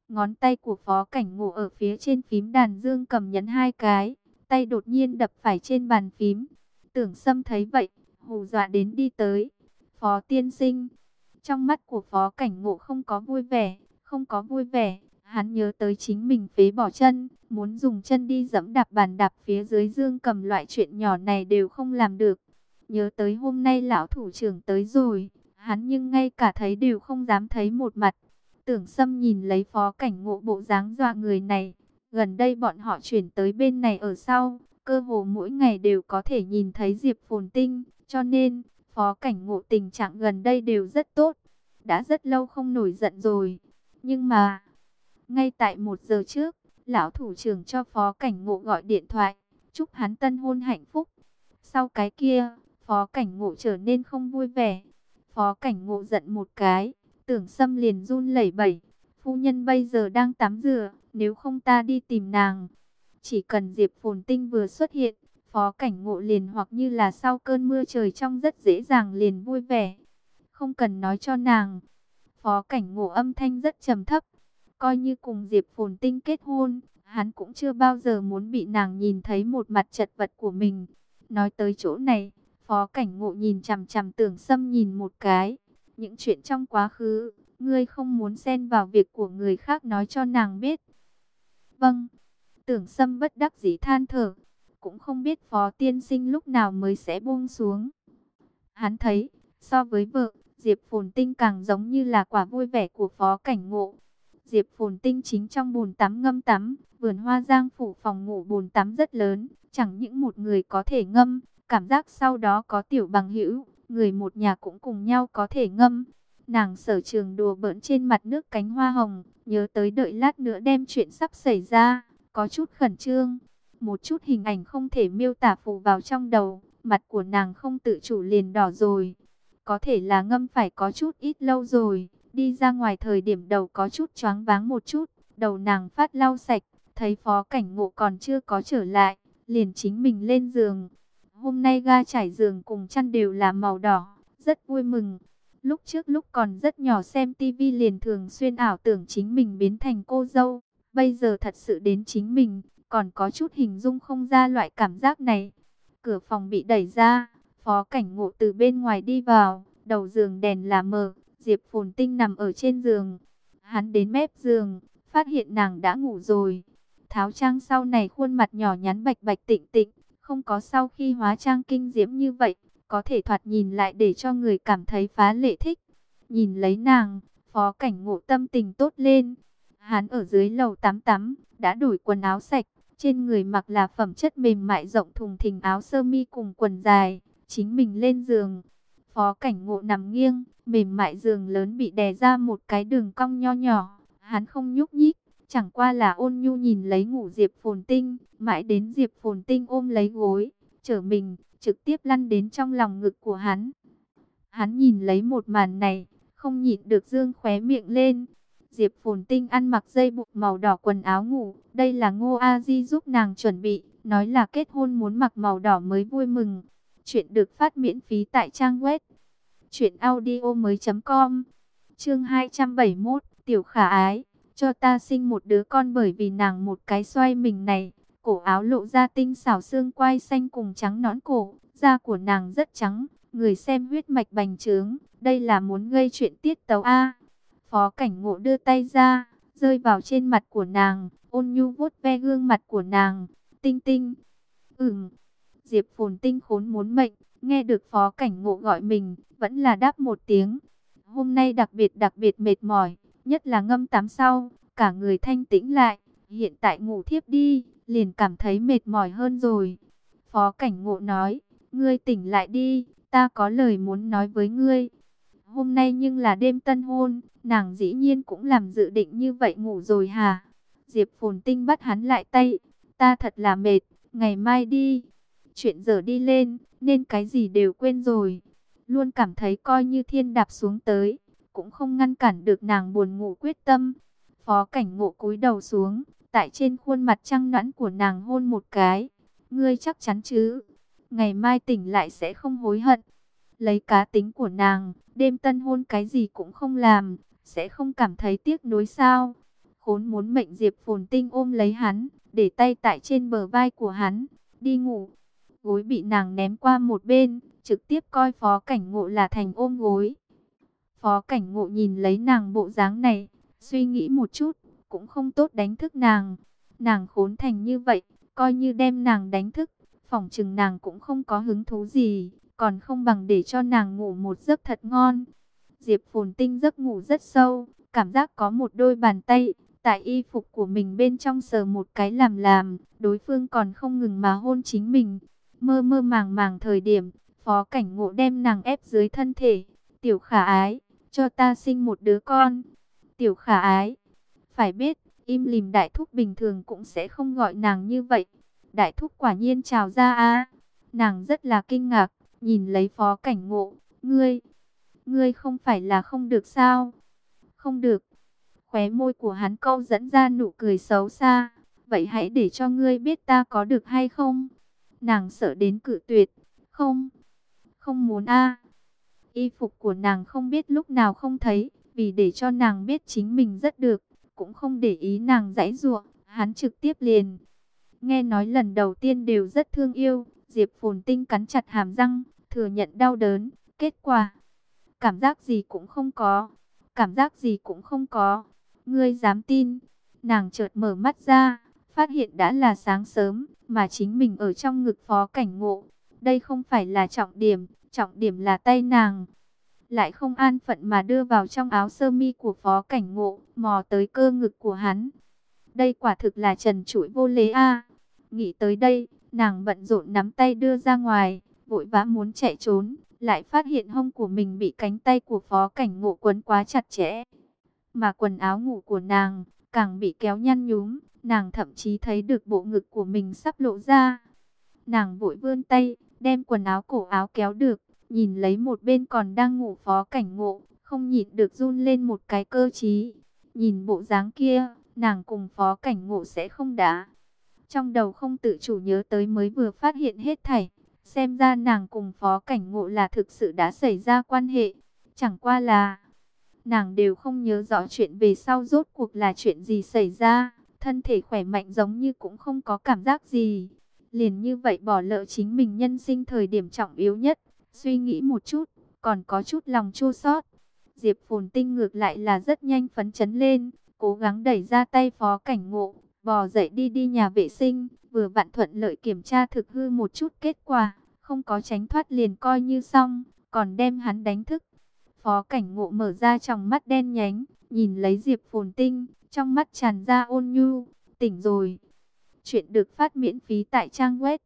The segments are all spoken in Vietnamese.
Ngón tay của Phó Cảnh Ngộ ở phía trên phím đàn dương cầm nhấn hai cái, tay đột nhiên đập phải trên bàn phím. Tưởng Sâm thấy vậy, hù dọa đến đi tới. Phó tiên sinh. Trong mắt của Phó Cảnh Ngộ không có vui vẻ, không có vui vẻ. Hắn nhớ tới chính mình phế bỏ chân, muốn dùng chân đi giẫm đạp bàn đạp phía dưới dương cầm, loại chuyện nhỏ này đều không làm được. Nhớ tới hôm nay lão thủ trưởng tới rồi, hắn nhưng ngay cả thấy đều không dám thấy một mặt. Tưởng Sâm nhìn lấy Phó Cảnh Ngộ bộ dáng dọa người này. Gần đây bọn họ chuyển tới bên này ở sau, cơ hồ mỗi ngày đều có thể nhìn thấy Diệp Phồn Tinh, cho nên Phó Cảnh Ngộ tình trạng gần đây đều rất tốt. Đã rất lâu không nổi giận rồi. Nhưng mà, ngay tại 1 giờ trước, lão thủ trưởng cho Phó Cảnh Ngộ gọi điện thoại, chúc hắn tân hôn hạnh phúc. Sau cái kia, Phó Cảnh Ngộ trở nên không vui vẻ. Phó Cảnh Ngộ giận một cái, Tưởng Sâm liền run lẩy bẩy. Phu nhân bây giờ đang tắm rửa, nếu không ta đi tìm nàng. Chỉ cần Diệp Phồn Tinh vừa xuất hiện, Phó Cảnh Ngộ liền hoặc như là sau cơn mưa trời trong rất dễ dàng liền vui vẻ. Không cần nói cho nàng. Phó Cảnh Ngộ âm thanh rất trầm thấp. Coi như cùng Diệp Phồn Tinh kết hôn, hắn cũng chưa bao giờ muốn bị nàng nhìn thấy một mặt chật vật của mình. Nói tới chỗ này, Phó Cảnh Ngộ nhìn chằm chằm Tưởng Sâm nhìn một cái. Những chuyện trong quá khứ, ngươi không muốn xen vào việc của người khác, nói cho nàng biết. Vâng. Tưởng Sâm bất đắc dĩ than thở, cũng không biết Phó tiên sinh lúc nào mới sẽ buông xuống. Hắn thấy, so với vợ, Diệp Phồn Tinh càng giống như là quả vui vẻ của Phó Cảnh Ngộ. Diệp Phồn Tinh chính trong bồn tắm ngâm tắm, vườn hoa Giang phủ phòng ngủ bồn tắm rất lớn, chẳng những một người có thể ngâm, cảm giác sau đó có tiểu bằng hữu, người một nhà cũng cùng nhau có thể ngâm. Nàng sở trường đùa bỡn trên mặt nước cánh hoa hồng, nhớ tới đợi lát nữa đem chuyện sắp xảy ra, có chút khẩn trương. Một chút hình ảnh không thể miêu tả phủ vào trong đầu, mặt của nàng không tự chủ liền đỏ rồi. Có thể là ngâm phải có chút ít lâu rồi, đi ra ngoài thời điểm đầu có chút choáng váng một chút, đầu nàng phát lau sạch, thấy Phó Cảnh Ngộ còn chưa có trở lại, liền chính mình lên giường. Hôm nay ga trải giường cùng chăn đều là màu đỏ, rất vui mừng. Lúc trước lúc còn rất nhỏ xem tivi liền thường xuyên ảo tưởng chính mình biến thành cô dâu. Bây giờ thật sự đến chính mình, còn có chút hình dung không ra loại cảm giác này. Cửa phòng bị đẩy ra, Phó Cảnh Ngộ từ bên ngoài đi vào, đầu giường đèn là mờ, Diệp Phồn Tinh nằm ở trên giường. Hắn đến mép giường, phát hiện nàng đã ngủ rồi. Tháo trang sau này khuôn mặt nhỏ nhắn bạch bạch tịnh tịnh, không có sau khi hóa trang kinh diễm như vậy, có thể thoạt nhìn lại để cho người cảm thấy phá lệ thích. Nhìn lấy nàng, Phó Cảnh Ngộ tâm tình tốt lên. Hắn ở dưới lầu tắm tắm, đã đổi quần áo sạch, trên người mặc là phẩm chất mềm mại rộng thùng thình áo sơ mi cùng quần dài, chính mình lên giường. Phó Cảnh Ngộ nằm nghiêng, mềm mại giường lớn bị đè ra một cái đường cong nho nhỏ, hắn không nhúc nhích, chẳng qua là ôn nhu nhìn lấy ngủ Diệp Phồn Tinh, mãi đến Diệp Phồn Tinh ôm lấy gối, trở mình, trực tiếp lăn đến trong lòng ngực của hắn. Hắn nhìn lấy một màn này, không nhịn được dương khóe miệng lên. Diệp Phồn Tinh ăn mặc dây buộc màu đỏ quần áo ngủ, đây là Ngô A Di giúp nàng chuẩn bị, nói là kết hôn muốn mặc màu đỏ mới vui mừng. Chuyện được phát miễn phí tại trang web truyệnaudiomoi.com. Chương 271, Tiểu Khả Ái, cho ta sinh một đứa con. Bởi vì nàng một cái xoay mình này, cổ áo lộ ra tinh xảo xương quai xanh cùng trắng nõn cổ, da của nàng rất trắng, người xem huyết mạch bành trướng, đây là muốn gây chuyện tiết tấu a. Phó Cảnh Ngộ đưa tay ra, rơi vào trên mặt của nàng, ôn nhu vuốt ve gương mặt của nàng. Tinh Tinh. Diệp Phồn Tinh khốn muốn mệnh, nghe được Phó Cảnh Ngộ gọi mình, vẫn là đáp một tiếng. Hôm nay đặc biệt mệt mỏi, nhất là ngâm tắm sau, cả người thanh tĩnh lại, hiện tại ngủ thiếp đi, liền cảm thấy mệt mỏi hơn rồi. Phó Cảnh Ngộ nói, ngươi tỉnh lại đi, ta có lời muốn nói với ngươi. Hôm nay nhưng là đêm tân hôn, nàng dĩ nhiên cũng làm dự định như vậy, ngủ rồi hả? Diệp Phồn Tinh bắt hắn lại tay, ta thật là mệt, ngày mai đi. Chuyện giờ đi lên, nên cái gì đều quên rồi. Luôn cảm thấy coi như thiên đạp xuống tới, cũng không ngăn cản được nàng buồn ngủ quyết tâm. Phó Cảnh Ngộ cúi đầu xuống, tại trên khuôn mặt trăng nõn của nàng hôn một cái. Ngươi chắc chắn chứ? Ngày mai tỉnh lại sẽ không hối hận. Lấy cá tính của nàng, đêm tân hôn cái gì cũng không làm, sẽ không cảm thấy tiếc nuối sao? khốn muốn mệnh Diệp Phồn Tinh ôm lấy hắn, để tay tại trên bờ vai của hắn, đi ngủ. Gối bị nàng ném qua một bên, trực tiếp coi Phó Cảnh Ngộ là thành ôm gối. Phó Cảnh Ngộ nhìn lấy nàng bộ dáng này, suy nghĩ một chút, cũng không tốt đánh thức nàng. Nàng khốn thành như vậy, coi như đem nàng đánh thức, phỏng chừng nàng cũng không có hứng thú gì, còn không bằng để cho nàng ngủ một giấc thật ngon. Diệp Phồn Tinh giấc ngủ rất sâu, cảm giác có một đôi bàn tay tại y phục của mình bên trong sờ một cái làm, đối phương còn không ngừng mà hôn chính mình. Mơ mơ màng màng thời điểm, Phó Cảnh Ngộ đem nàng ép dưới thân thể. Tiểu Khả Ái, cho ta sinh một đứa con. Tiểu Khả Ái, phải biết, im lìm đại thúc bình thường cũng sẽ không gọi nàng như vậy. Đại thúc quả nhiên chào ra a. Nàng rất là kinh ngạc, nhìn lấy Phó Cảnh Ngộ, ngươi không phải là không được sao? Không được. Khóe môi của hắn câu dẫn ra nụ cười xấu xa. Vậy hãy để cho ngươi biết ta có được hay không? Nàng sợ đến cự tuyệt. Không, không muốn a. Y phục của nàng không biết lúc nào không thấy, vì để cho nàng biết chính mình rất được, cũng không để ý nàng giãy giụa, hắn trực tiếp liền. Nghe nói lần đầu tiên đều rất thương yêu, Diệp Phồn Tinh cắn chặt hàm răng, thừa nhận đau đớn, kết quả cảm giác gì cũng không có, cảm giác gì cũng không có. Ngươi dám tin? Nàng chợt mở mắt ra, phát hiện đã là sáng sớm, mà chính mình ở trong ngực Phó Cảnh Ngộ. Đây không phải là trọng điểm là tay nàng. Lại không an phận mà đưa vào trong áo sơ mi của Phó Cảnh Ngộ, mò tới cơ ngực của hắn. Đây quả thực là trần trụi vô lễ a. Nghĩ tới đây, nàng bận rộn nắm tay đưa ra ngoài, vội vã muốn chạy trốn, lại phát hiện hông của mình bị cánh tay của Phó Cảnh Ngộ quấn quá chặt chẽ. Mà quần áo ngủ của nàng càng bị kéo nhăn nhúm, nàng thậm chí thấy được bộ ngực của mình sắp lộ ra. Nàng vội vươn tay, đem quần áo cổ áo kéo được, nhìn lấy một bên còn đang ngủ Phó Cảnh Ngộ, không nhịn được run lên một cái cơ trí. Nhìn bộ dáng kia, nàng cùng Phó Cảnh Ngộ sẽ không đá. Trong đầu không tự chủ nhớ tới mới vừa phát hiện hết thảy. Xem ra nàng cùng Phó Cảnh Ngộ là thực sự đã xảy ra quan hệ. Chẳng qua là nàng đều không nhớ rõ chuyện về sau rốt cuộc là chuyện gì xảy ra. Thân thể khỏe mạnh giống như cũng không có cảm giác gì. Liền như vậy bỏ lỡ chính mình nhân sinh thời điểm trọng yếu nhất. Suy nghĩ một chút, còn có chút lòng chua xót. Diệp Phồn Tinh ngược lại là rất nhanh phấn chấn lên, cố gắng đẩy ra tay Phó Cảnh Ngộ, bò dậy đi nhà vệ sinh, vừa vặn thuận lợi kiểm tra thực hư một chút kết quả, không có tránh thoát liền coi như xong, còn đem hắn đánh thức. Phó Cảnh Ngộ mở ra tròng mắt đen nhánh, nhìn lấy Diệp Phồn Tinh, trong mắt tràn ra ôn nhu, tỉnh rồi. Chuyện được phát miễn phí tại trang web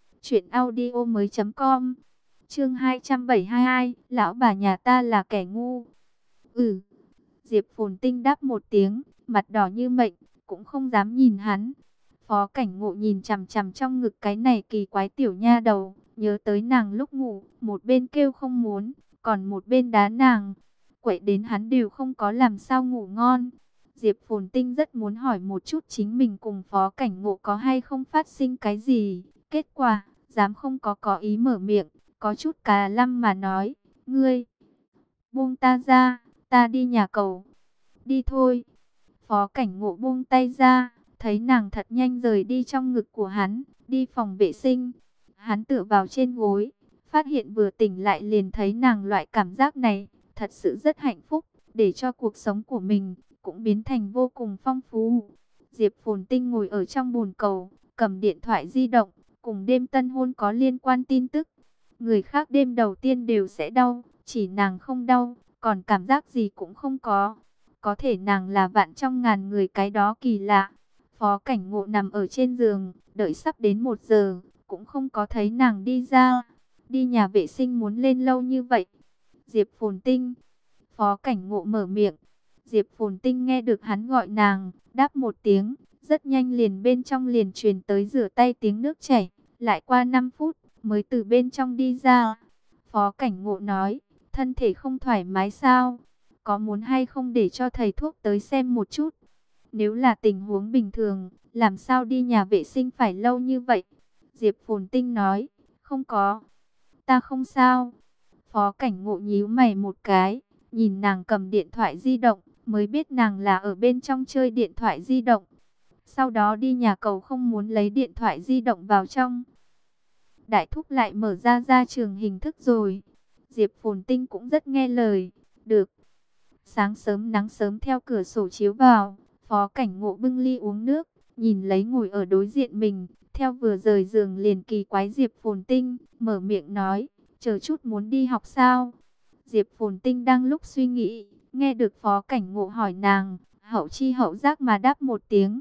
truyệnaudiomoi.com. Chương 272, lão bà nhà ta là kẻ ngu. Ừ. Diệp Phồn Tinh đáp một tiếng, mặt đỏ như mệnh, cũng không dám nhìn hắn. Phó Cảnh Ngộ nhìn chằm chằm trong ngực cái này kỳ quái tiểu nha đầu, nhớ tới nàng lúc ngủ, một bên kêu không muốn, còn một bên đá nàng. Quậy đến hắn đều không có làm sao ngủ ngon. Diệp Phồn Tinh rất muốn hỏi một chút chính mình cùng Phó Cảnh Ngộ có hay không phát sinh cái gì. Kết quả, dám không có ý mở miệng, có chút cà lăm mà nói, ngươi buông ta ra, ta đi nhà cầu. Đi thôi. Phó Cảnh Ngộ buông tay ra, thấy nàng thật nhanh rời đi trong ngực của hắn, đi phòng vệ sinh. Hắn tựa vào trên gối, phát hiện vừa tỉnh lại liền thấy nàng, loại cảm giác này, thật sự rất hạnh phúc, để cho cuộc sống của mình cũng biến thành vô cùng phong phú. Diệp Phồn Tinh ngồi ở trong bồn cầu, cầm điện thoại di động, cùng đêm tân hôn có liên quan tin tức. Người khác đêm đầu tiên đều sẽ đau, chỉ nàng không đau, còn cảm giác gì cũng không có. Có thể nàng là vạn trong ngàn người cái đó kỳ lạ. Phó Cảnh Ngộ nằm ở trên giường, đợi sắp đến 1 giờ, cũng không có thấy nàng đi ra. Đi nhà vệ sinh muốn lên lâu như vậy. Diệp Phồn Tinh. Phó Cảnh Ngộ mở miệng. Diệp Phồn Tinh nghe được hắn gọi nàng, đáp một tiếng. Rất nhanh liền bên trong liền truyền tới rửa tay tiếng nước chảy. Lại qua 5 phút, mới từ bên trong đi ra. Phó Cảnh Ngộ nói, thân thể không thoải mái sao? Có muốn hay không để cho thầy thuốc tới xem một chút? Nếu là tình huống bình thường, làm sao đi nhà vệ sinh phải lâu như vậy? Diệp Phồn Tinh nói, không có. Ta không sao. Phó Cảnh Ngộ nhíu mày một cái, nhìn nàng cầm điện thoại di động, mới biết nàng là ở bên trong chơi điện thoại di động. Sau đó đi nhà cầu không muốn lấy điện thoại di động vào trong. Đại thúc lại mở ra trường hình thức rồi. Diệp Phồn Tinh cũng rất nghe lời. Được. Sáng sớm nắng sớm theo cửa sổ chiếu vào. Phó Cảnh Ngộ bưng ly uống nước, nhìn lấy ngồi ở đối diện mình. Theo vừa rời giường liền kỳ quái Diệp Phồn Tinh, mở miệng nói, chờ chút muốn đi học sao? Diệp Phồn Tinh đang lúc suy nghĩ, nghe được Phó Cảnh Ngộ hỏi nàng, hậu chi hậu giác mà đáp một tiếng,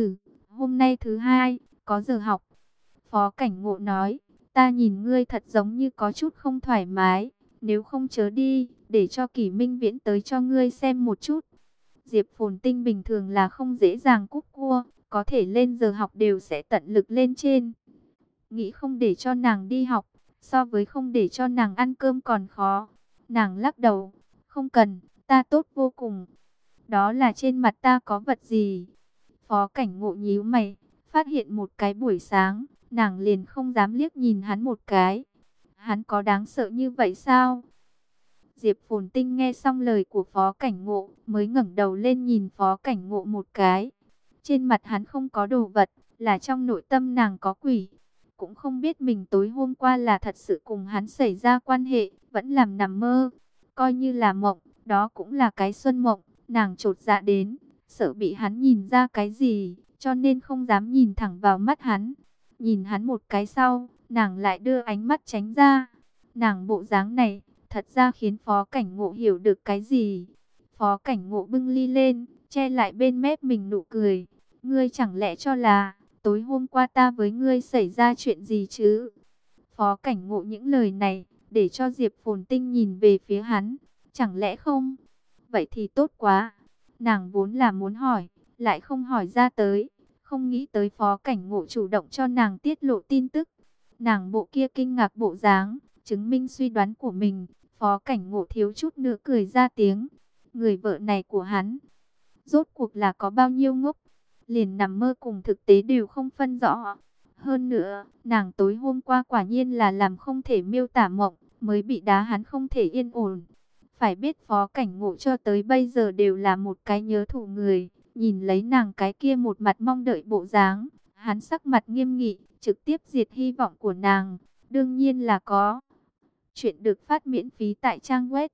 hôm nay thứ hai, có giờ học. Phó Cảnh Ngộ nói, ta nhìn ngươi thật giống như có chút không thoải mái, nếu không chớ đi, để cho Kỷ Minh Viễn tới cho ngươi xem một chút. Diệp Phồn Tinh bình thường là không dễ dàng cúp cua, có thể lên giờ học đều sẽ tận lực lên trên. Nghĩ không để cho nàng đi học, so với không để cho nàng ăn cơm còn khó. Nàng lắc đầu, không cần, ta tốt vô cùng. Đó là trên mặt ta có vật gì? Phó Cảnh Ngộ nhíu mày, phát hiện một cái buổi sáng, nàng liền không dám liếc nhìn hắn một cái. Hắn có đáng sợ như vậy sao? Diệp Phồn Tinh nghe xong lời của Phó Cảnh Ngộ, mới ngẩng đầu lên nhìn Phó Cảnh Ngộ một cái. Trên mặt hắn không có đồ vật, là trong nội tâm nàng có quỷ. Cũng không biết mình tối hôm qua là thật sự cùng hắn xảy ra quan hệ, vẫn làm nằm mơ. Coi như là mộng, đó cũng là cái xuân mộng, nàng chột dạ đến, sợ bị hắn nhìn ra cái gì, cho nên không dám nhìn thẳng vào mắt hắn. Nhìn hắn một cái sau, nàng lại đưa ánh mắt tránh ra. Nàng bộ dáng này, thật ra khiến Phó Cảnh Ngộ hiểu được cái gì. Phó Cảnh Ngộ bưng ly lên, che lại bên mép mình nụ cười. Ngươi chẳng lẽ cho là, tối hôm qua ta với ngươi xảy ra chuyện gì chứ? Phó Cảnh Ngộ những lời này, để cho Diệp Phồn Tinh nhìn về phía hắn. Chẳng lẽ không? Vậy thì tốt quá. Nàng vốn là muốn hỏi, lại không hỏi ra tới. Không nghĩ tới Phó Cảnh Ngộ chủ động cho nàng tiết lộ tin tức. Nàng bộ kia kinh ngạc bộ dáng, chứng minh suy đoán của mình. Phó Cảnh Ngộ thiếu chút nữa cười ra tiếng. Người vợ này của hắn, rốt cuộc là có bao nhiêu ngốc, liền nằm mơ cùng thực tế đều không phân rõ. Hơn nữa, nàng tối hôm qua quả nhiên là làm không thể miêu tả mộng, mới bị đá hắn không thể yên ổn. Phải biết Phó Cảnh Ngộ cho tới bây giờ đều là một cái nhớ thù người, nhìn lấy nàng cái kia một mặt mong đợi bộ dáng, hắn sắc mặt nghiêm nghị, trực tiếp diệt hy vọng của nàng, đương nhiên là có. Chuyện được phát miễn phí tại trang web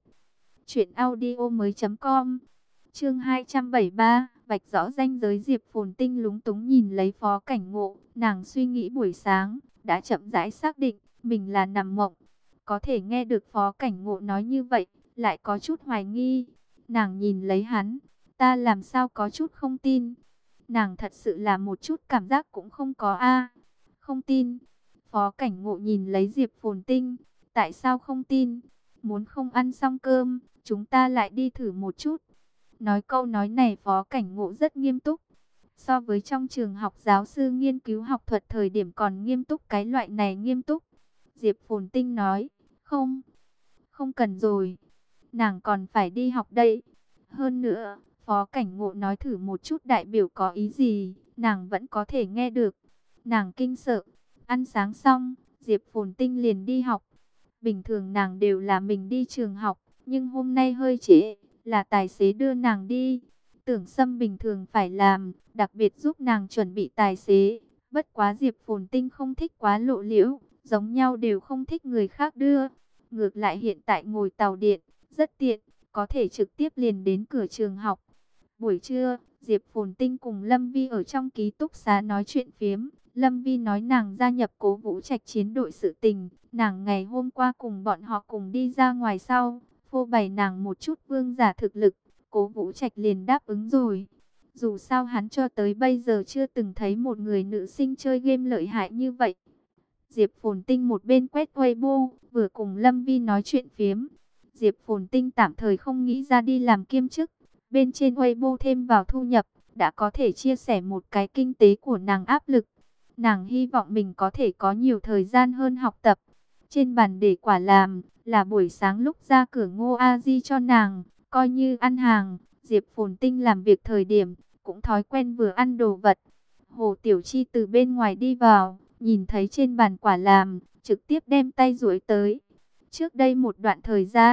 truyệnaudiomoi.com. Chương 273, vạch rõ ranh giới. Diệp Phồn Tinh lúng túng nhìn lấy Phó Cảnh Ngộ, nàng suy nghĩ buổi sáng, đã chậm rãi xác định, mình là nằm mộng. Có thể nghe được Phó Cảnh Ngộ nói như vậy, lại có chút hoài nghi. Nàng nhìn lấy hắn, ta làm sao có chút không tin. Nàng thật sự là một chút cảm giác cũng không có a. Không tin. Phó Cảnh Ngộ nhìn lấy Diệp Phồn Tinh, tại sao không tin? Muốn không ăn xong cơm, chúng ta lại đi thử một chút. Nói câu nói này Phó Cảnh Ngộ rất nghiêm túc. So với trong trường học giáo sư nghiên cứu học thuật thời điểm còn nghiêm túc, cái loại này nghiêm túc. Diệp Phồn Tinh nói, không, không cần rồi. Nàng còn phải đi học đây. Hơn nữa, Phó Cảnh Ngộ nói thử một chút đại biểu có ý gì, nàng vẫn có thể nghe được. Nàng kinh sợ. Ăn sáng xong, Diệp Phồn Tinh liền đi học. Bình thường nàng đều là mình đi trường học, nhưng hôm nay hơi trễ, là tài xế đưa nàng đi. Tưởng Sâm bình thường phải làm, đặc biệt giúp nàng chuẩn bị tài xế. Bất quá Diệp Phồn Tinh không thích quá lộ liễu, giống nhau đều không thích người khác đưa. Ngược lại hiện tại ngồi tàu điện, rất tiện, có thể trực tiếp liền đến cửa trường học. Buổi trưa, Diệp Phồn Tinh cùng Lâm Vi ở trong ký túc xá nói chuyện phiếm. Lâm Vi nói nàng gia nhập Cố Vũ Trạch chiến đội sự tình. Nàng ngày hôm qua cùng bọn họ cùng đi ra ngoài sau, phô bày nàng một chút vương giả thực lực. Cố Vũ Trạch liền đáp ứng rồi. Dù sao hắn cho tới bây giờ chưa từng thấy một người nữ sinh chơi game lợi hại như vậy. Diệp Phồn Tinh một bên quét Weibo, vừa cùng Lâm Vi nói chuyện phiếm. Diệp Phồn Tinh tạm thời không nghĩ ra đi làm kiêm chức. Bên trên Weibo thêm vào thu nhập, đã có thể chia sẻ một cái kinh tế của nàng áp lực. Nàng hy vọng mình có thể có nhiều thời gian hơn học tập. Trên bàn để quả làm, là buổi sáng lúc ra cửa Ngô A Di cho nàng, coi như ăn hàng. Diệp Phồn Tinh làm việc thời điểm, cũng thói quen vừa ăn đồ vật. Hồ Tiểu Chi từ bên ngoài đi vào, nhìn thấy trên bàn quả làm, trực tiếp đem tay duỗi tới. Trước đây một đoạn thời gian,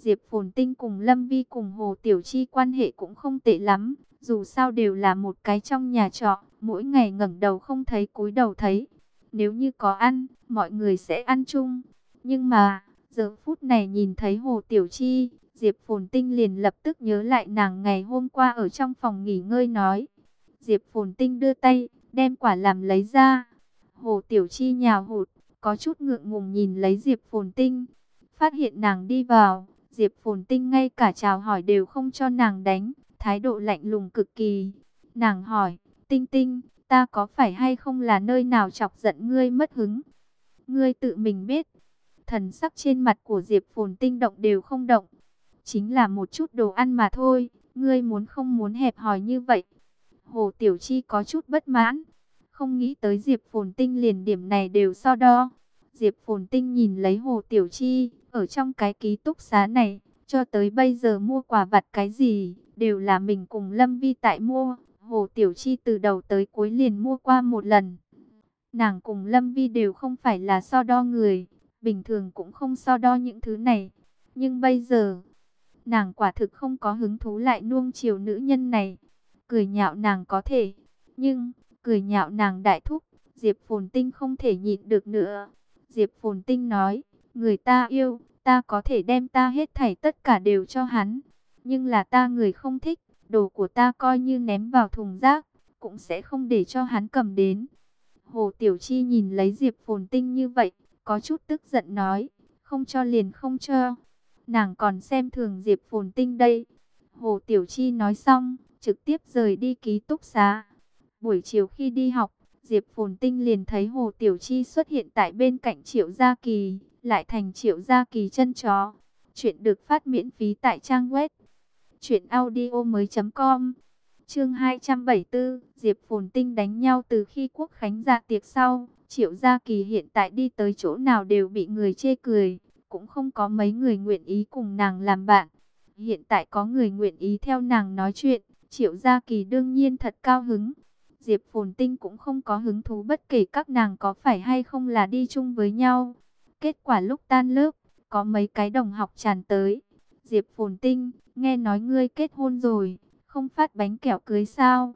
Diệp Phồn Tinh cùng Lâm Vi cùng Hồ Tiểu Chi quan hệ cũng không tệ lắm, dù sao đều là một cái trong nhà trọ, mỗi ngày ngẩng đầu không thấy cúi đầu thấy. Nếu như có ăn, mọi người sẽ ăn chung. Nhưng mà, giờ phút này nhìn thấy Hồ Tiểu Chi, Diệp Phồn Tinh liền lập tức nhớ lại nàng ngày hôm qua ở trong phòng nghỉ ngơi nói. Diệp Phồn Tinh đưa tay, đem quả làm lấy ra. Hồ Tiểu Chi nhào hụt, có chút ngượng ngùng nhìn lấy Diệp Phồn Tinh. Phát hiện nàng đi vào, Diệp Phồn Tinh ngay cả chào hỏi đều không cho nàng đánh, thái độ lạnh lùng cực kỳ. Nàng hỏi, Tinh Tinh, ta có phải hay không là nơi nào chọc giận ngươi mất hứng? Ngươi tự mình biết. Thần sắc trên mặt của Diệp Phồn Tinh động đều không động. Chính là một chút đồ ăn mà thôi, ngươi muốn không muốn hẹp hòi như vậy. Hồ Tiểu Chi có chút bất mãn, không nghĩ tới Diệp Phồn Tinh liền điểm này đều so đo. Diệp Phồn Tinh nhìn lấy Hồ Tiểu Chi, ở trong cái ký túc xá này, cho tới bây giờ mua quà vặt cái gì, đều là mình cùng Lâm Vi tại mua. Hồ Tiểu Chi từ đầu tới cuối liền mua qua một lần. Nàng cùng Lâm Vi đều không phải là so đo người, bình thường cũng không so đo những thứ này. Nhưng bây giờ, nàng quả thực không có hứng thú lại nuông chiều nữ nhân này. Cười nhạo nàng có thể, nhưng cười nhạo nàng đại thúc, Diệp Phồn Tinh không thể nhịn được nữa. Diệp Phồn Tinh nói, người ta yêu, ta có thể đem ta hết thảy tất cả đều cho hắn. Nhưng là ta người không thích, đồ của ta coi như ném vào thùng rác, cũng sẽ không để cho hắn cầm đến. Hồ Tiểu Chi nhìn lấy Diệp Phồn Tinh như vậy, có chút tức giận nói, không cho liền không cho. Nàng còn xem thường Diệp Phồn Tinh đây. Hồ Tiểu Chi nói xong, trực tiếp rời đi ký túc xá. Buổi chiều khi đi học, Diệp Phồn Tinh liền thấy Hồ Tiểu Chi xuất hiện tại bên cạnh Triệu Gia Kỳ, lại thành Triệu Gia Kỳ chân chó. Chuyện được phát miễn phí tại trang web truyệnaudiomoi.com. Chương 274, Diệp Phồn Tinh đánh nhau từ khi Quốc Khánh dạ tiệc sau, Triệu Gia Kỳ hiện tại đi tới chỗ nào đều bị người chê cười, cũng không có mấy người nguyện ý cùng nàng làm bạn. Hiện tại có người nguyện ý theo nàng nói chuyện, Triệu Gia Kỳ đương nhiên thật cao hứng. Diệp Phồn Tinh cũng không có hứng thú bất kể các nàng có phải hay không là đi chung với nhau. Kết quả lúc tan lớp, có mấy cái đồng học tràn tới. Diệp Phồn Tinh, nghe nói ngươi kết hôn rồi, không phát bánh kẹo cưới sao?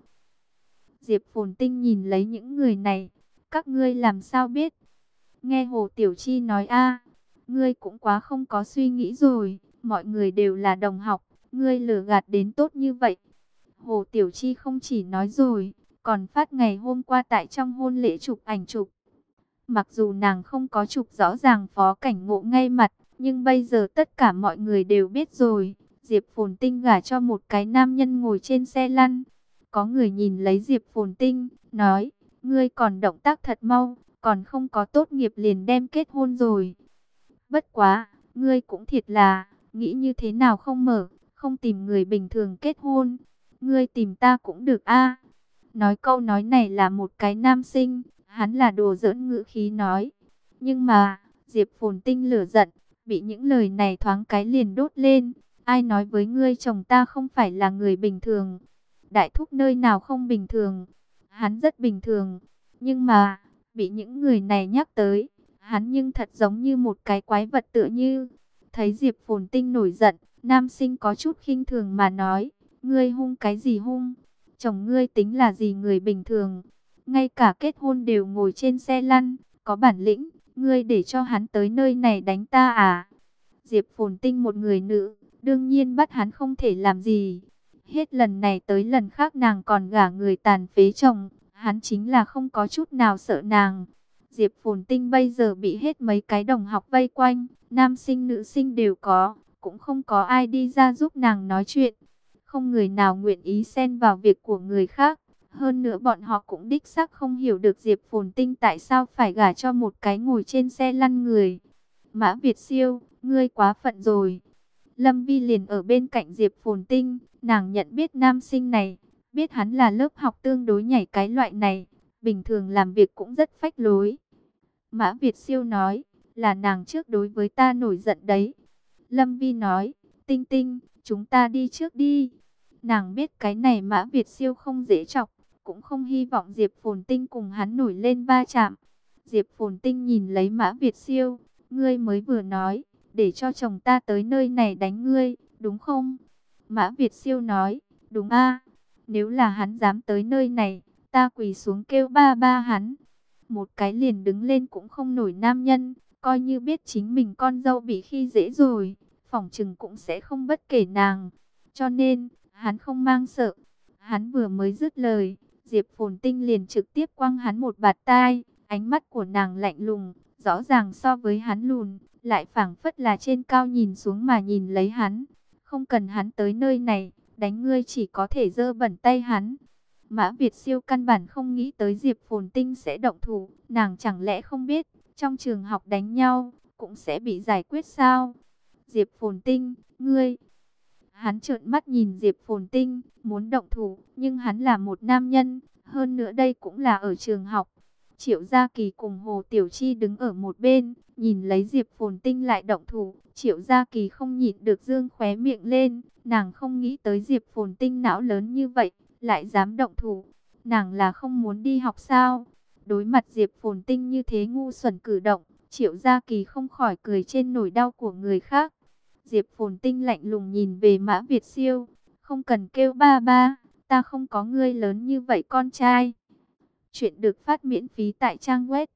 Diệp Phồn Tinh nhìn lấy những người này, các ngươi làm sao biết? Nghe Hồ Tiểu Chi nói a, ngươi cũng quá không có suy nghĩ rồi, mọi người đều là đồng học, ngươi lừa gạt đến tốt như vậy. Hồ Tiểu Chi không chỉ nói rồi, còn phát ngày hôm qua tại trong hôn lễ chụp ảnh chụp. Mặc dù nàng không có chụp rõ ràng Phó Cảnh Ngộ ngay mặt, nhưng bây giờ tất cả mọi người đều biết rồi. Diệp Phồn Tinh gả cho một cái nam nhân ngồi trên xe lăn. Có người nhìn lấy Diệp Phồn Tinh, nói, ngươi còn động tác thật mau, còn không có tốt nghiệp liền đem kết hôn rồi. Bất quá, ngươi cũng thiệt là, nghĩ như thế nào không tìm người bình thường kết hôn. Ngươi tìm ta cũng được a. Nói câu nói này là một cái nam sinh, hắn là đồ giỡn ngữ khí nói. Nhưng mà, Diệp Phồn Tinh lửa giận, bị những lời này thoáng cái liền đốt lên. Ai nói với ngươi chồng ta không phải là người bình thường? Đại thúc nơi nào không bình thường? Hắn rất bình thường. Nhưng mà, bị những người này nhắc tới, hắn nhưng thật giống như một cái quái vật tựa như. Thấy Diệp Phồn Tinh nổi giận, nam sinh có chút khinh thường mà nói, ngươi hung cái gì hung? Chồng ngươi tính là gì người bình thường? Ngay cả kết hôn đều ngồi trên xe lăn, có bản lĩnh, ngươi để cho hắn tới nơi này đánh ta à? Diệp Phồn Tinh một người nữ, đương nhiên bắt hắn không thể làm gì. Hết lần này tới lần khác nàng còn gả người tàn phế chồng, hắn chính là không có chút nào sợ nàng. Diệp Phồn Tinh bây giờ bị hết mấy cái đồng học vây quanh, nam sinh nữ sinh đều có, cũng không có ai đi ra giúp nàng nói chuyện. Không người nào nguyện ý xen vào việc của người khác. Hơn nữa bọn họ cũng đích xác không hiểu được Diệp Phồn Tinh tại sao phải gả cho một cái ngồi trên xe lăn người. Mã Việt Siêu, ngươi quá phận rồi. Lâm Vi liền ở bên cạnh Diệp Phồn Tinh, nàng nhận biết nam sinh này, biết hắn là lớp học tương đối nhảy cái loại này, bình thường làm việc cũng rất phách lối. Mã Việt Siêu nói, là nàng trước đối với ta nổi giận đấy. Lâm Vi nói, Tinh Tinh, chúng ta đi trước đi. Nàng biết cái này Mã Việt Siêu không dễ chọc, cũng không hy vọng Diệp Phồn Tinh cùng hắn nổi lên va chạm. Diệp Phồn Tinh nhìn lấy Mã Việt Siêu, ngươi mới vừa nói, để cho chồng ta tới nơi này đánh ngươi, đúng không? Mã Việt Siêu nói, đúng a. Nếu là hắn dám tới nơi này, ta quỳ xuống kêu ba ba hắn. Một cái liền đứng lên cũng không nổi nam nhân, coi như biết chính mình con dâu bị khi dễ rồi, phỏng chừng cũng sẽ không bất kể nàng. Cho nên, hắn không mang sợ. Hắn vừa mới dứt lời, Diệp Phồn Tinh liền trực tiếp quăng hắn một bạt tai. Ánh mắt của nàng lạnh lùng, rõ ràng so với hắn lùn, lại phảng phất là trên cao nhìn xuống mà nhìn lấy hắn. Không cần hắn tới nơi này, đánh ngươi chỉ có thể dơ bẩn tay hắn. Mã Việt Siêu căn bản không nghĩ tới Diệp Phồn Tinh sẽ động thủ, nàng chẳng lẽ không biết, trong trường học đánh nhau, cũng sẽ bị giải quyết sao? Diệp Phồn Tinh, ngươi... Hắn trợn mắt nhìn Diệp Phồn Tinh, muốn động thủ, nhưng hắn là một nam nhân, hơn nữa đây cũng là ở trường học. Triệu Gia Kỳ cùng Hồ Tiểu Chi đứng ở một bên, nhìn lấy Diệp Phồn Tinh lại động thủ, Triệu Gia Kỳ không nhịn được dương khóe miệng lên, nàng không nghĩ tới Diệp Phồn Tinh não lớn như vậy, lại dám động thủ. Nàng là không muốn đi học sao? Đối mặt Diệp Phồn Tinh như thế ngu xuẩn cử động, Triệu Gia Kỳ không khỏi cười trên nỗi đau của người khác. Diệp Phồn Tinh lạnh lùng nhìn về Mã Việt Siêu, không cần kêu ba ba, ta không có ngươi lớn như vậy con trai. Chuyện được phát miễn phí tại trang web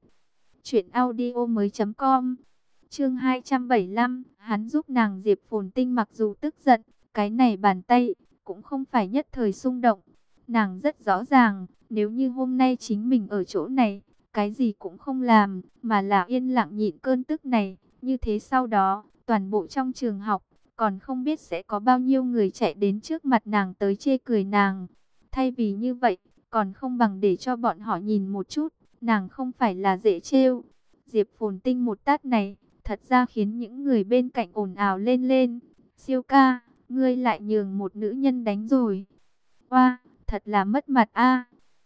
truyệnaudiomoi.com. Chương 275, hắn giúp nàng. Diệp Phồn Tinh mặc dù tức giận, cái này bàn tay cũng không phải nhất thời xung động. Nàng rất rõ ràng, nếu như hôm nay chính mình ở chỗ này, cái gì cũng không làm, mà là yên lặng nhịn cơn tức này, như thế sau đó, toàn bộ trong trường học, còn không biết sẽ có bao nhiêu người chạy đến trước mặt nàng tới chê cười nàng. Thay vì như vậy, còn không bằng để cho bọn họ nhìn một chút, nàng không phải là dễ trêu. Diệp Phồn Tinh một tát này, thật ra khiến những người bên cạnh ồn ào lên lên. Siêu ca, ngươi lại nhường một nữ nhân đánh rồi. Oa, thật là mất mặt a.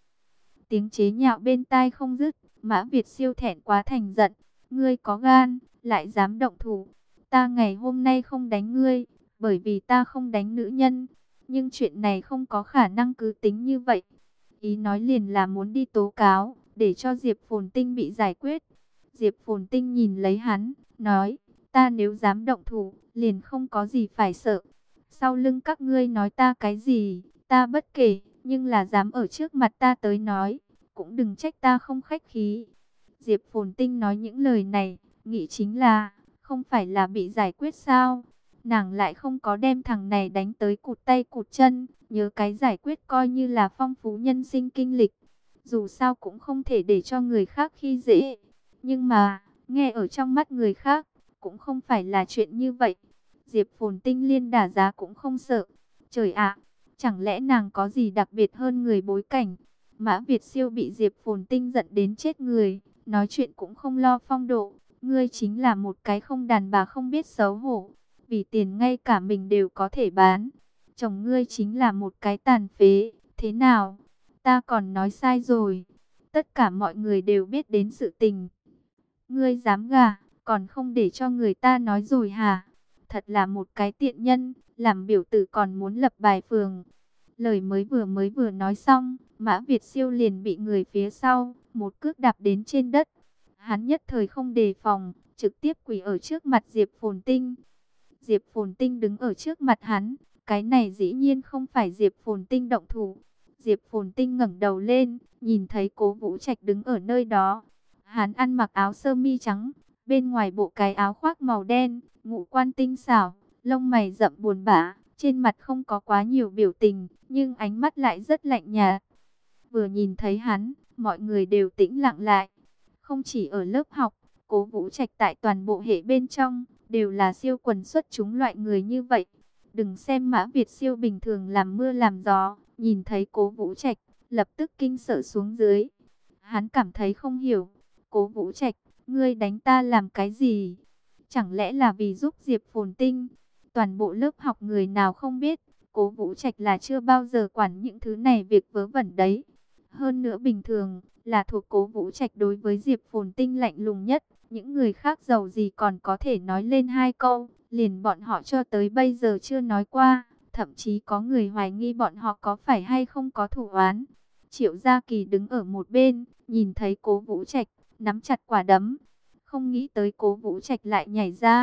Tiếng chế nhạo bên tai không dứt, Mã Việt Siêu thẹn quá thành giận. Ngươi có gan, lại dám động thủ. Ta ngày hôm nay không đánh ngươi, bởi vì ta không đánh nữ nhân. Nhưng chuyện này không có khả năng cứ tính như vậy. Ý nói liền là muốn đi tố cáo, để cho Diệp Phồn Tinh bị giải quyết. Diệp Phồn Tinh nhìn lấy hắn, nói, ta nếu dám động thủ, liền không có gì phải sợ. Sau lưng các ngươi nói ta cái gì, ta bất kể, nhưng là dám ở trước mặt ta tới nói, cũng đừng trách ta không khách khí. Diệp Phồn Tinh nói những lời này, nghĩ chính là, không phải là bị giải quyết sao? Nàng lại không có đem thằng này đánh tới cụt tay cụt chân, nhớ cái giải quyết coi như là phong phú nhân sinh kinh lịch. Dù sao cũng không thể để cho người khác khi dễ. Nhưng mà, nghe ở trong mắt người khác, cũng không phải là chuyện như vậy. Diệp Phồn Tinh liên đả giá cũng không sợ. Trời ạ, chẳng lẽ nàng có gì đặc biệt hơn người bối cảnh? Mã Việt Siêu bị Diệp Phồn Tinh giận đến chết người, nói chuyện cũng không lo phong độ. Ngươi chính là một cái không đàn bà không biết xấu hổ, vì tiền ngay cả mình đều có thể bán. Chồng ngươi chính là một cái tàn phế, thế nào? Ta còn nói sai rồi. Tất cả mọi người đều biết đến sự tình. Ngươi dám gả, còn không để cho người ta nói rồi hả? Thật là một cái tiện nhân, làm biểu tử còn muốn lập bài phường. Lời mới vừa nói xong, Mã Việt Siêu liền bị người phía sau, một cước đạp đến trên đất. Hắn nhất thời không đề phòng, trực tiếp quỳ ở trước mặt Diệp Phồn Tinh. Diệp Phồn Tinh đứng ở trước mặt hắn, cái này dĩ nhiên không phải Diệp Phồn Tinh động thủ. Diệp Phồn Tinh ngẩng đầu lên, nhìn thấy Cố Vũ Trạch đứng ở nơi đó. Hắn ăn mặc áo sơ mi trắng, bên ngoài bộ cái áo khoác màu đen, ngũ quan tinh xảo, lông mày rậm buồn bã, trên mặt không có quá nhiều biểu tình, nhưng ánh mắt lại rất lạnh nhạt. Vừa nhìn thấy hắn, mọi người đều tĩnh lặng lại. Không chỉ ở lớp học, Cố Vũ Trạch tại toàn bộ hệ bên trong, đều là siêu quần xuất chúng loại người như vậy. Đừng xem Mã Việt Siêu bình thường làm mưa làm gió, nhìn thấy Cố Vũ Trạch, lập tức kinh sợ xuống dưới. Hắn cảm thấy không hiểu, Cố Vũ Trạch, ngươi đánh ta làm cái gì? Chẳng lẽ là vì giúp Diệp Phồn Tinh? Toàn bộ lớp học người nào không biết, Cố Vũ Trạch là chưa bao giờ quản những thứ này việc vớ vẩn đấy. Hơn nữa bình thường, là thuộc Cố Vũ Trạch đối với Diệp Phồn Tinh lạnh lùng nhất. Những người khác giàu gì còn có thể nói lên hai câu, liền bọn họ cho tới bây giờ chưa nói qua. Thậm chí có người hoài nghi bọn họ có phải hay không có thủ oán. Triệu Gia Kỳ đứng ở một bên, nhìn thấy Cố Vũ Trạch, nắm chặt quả đấm. Không nghĩ tới Cố Vũ Trạch lại nhảy ra,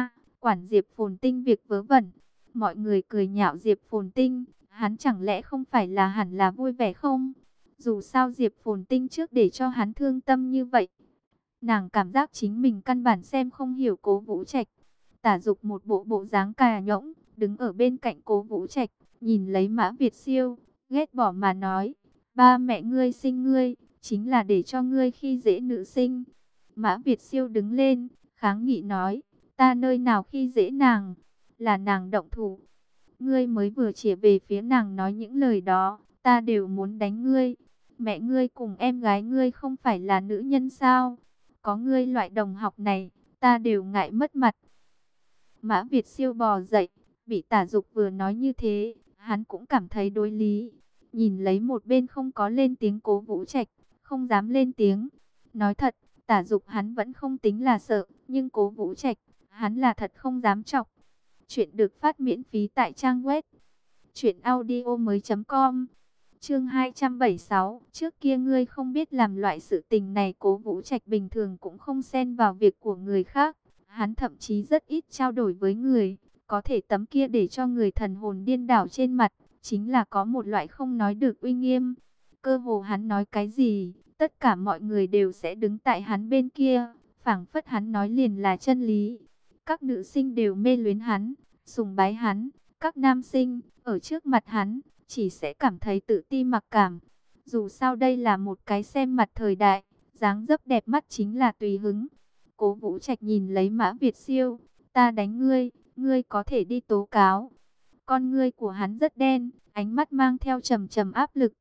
quản Diệp Phồn Tinh việc vớ vẩn. Mọi người cười nhạo Diệp Phồn Tinh, hắn chẳng lẽ không phải là hẳn là vui vẻ không? Dù sao Diệp Phồn Tinh trước để cho hắn thương tâm như vậy. Nàng cảm giác chính mình căn bản xem không hiểu Cố Vũ Trạch. Tả Dục một bộ bộ dáng cà nhõng, đứng ở bên cạnh Cố Vũ Trạch, nhìn lấy Mã Việt Siêu, ghét bỏ mà nói, ba mẹ ngươi sinh ngươi, chính là để cho ngươi khi dễ nữ sinh. Mã Việt Siêu đứng lên, kháng nghị nói, ta nơi nào khi dễ nàng, là nàng động thủ. Ngươi mới vừa chỉ về phía nàng nói những lời đó, ta đều muốn đánh ngươi. Mẹ ngươi cùng em gái ngươi không phải là nữ nhân sao? Có ngươi loại đồng học này, ta đều ngại mất mặt. Mã Việt Siêu bò dậy, bị Tả Dục vừa nói như thế, hắn cũng cảm thấy đối lý. Nhìn lấy một bên không có lên tiếng Cố Vũ Trạch, không dám lên tiếng. Nói thật, Tả Dục hắn vẫn không tính là sợ, nhưng Cố Vũ Trạch, hắn là thật không dám chọc. Chuyện được phát miễn phí tại trang web truyệnaudiomoi.com. Chương 276, trước kia ngươi không biết làm loại sự tình này. Cố Vũ Trạch bình thường cũng không xen vào việc của người khác. Hắn thậm chí rất ít trao đổi với người. Có thể tấm kia để cho người thần hồn điên đảo trên mặt, chính là có một loại không nói được uy nghiêm. Cơ hồ hắn nói cái gì, tất cả mọi người đều sẽ đứng tại hắn bên kia. Phảng phất hắn nói liền là chân lý. Các nữ sinh đều mê luyến hắn, sùng bái hắn. Các nam sinh, ở trước mặt hắn, chỉ sẽ cảm thấy tự ti mặc cảm. Dù sao đây là một cái xem mặt thời đại, dáng dấp đẹp mắt chính là tùy hứng. Cố Vũ Trạch nhìn lấy Mã Việt Siêu, ta đánh ngươi, ngươi có thể đi tố cáo. Con ngươi của hắn rất đen, ánh mắt mang theo trầm trầm áp lực.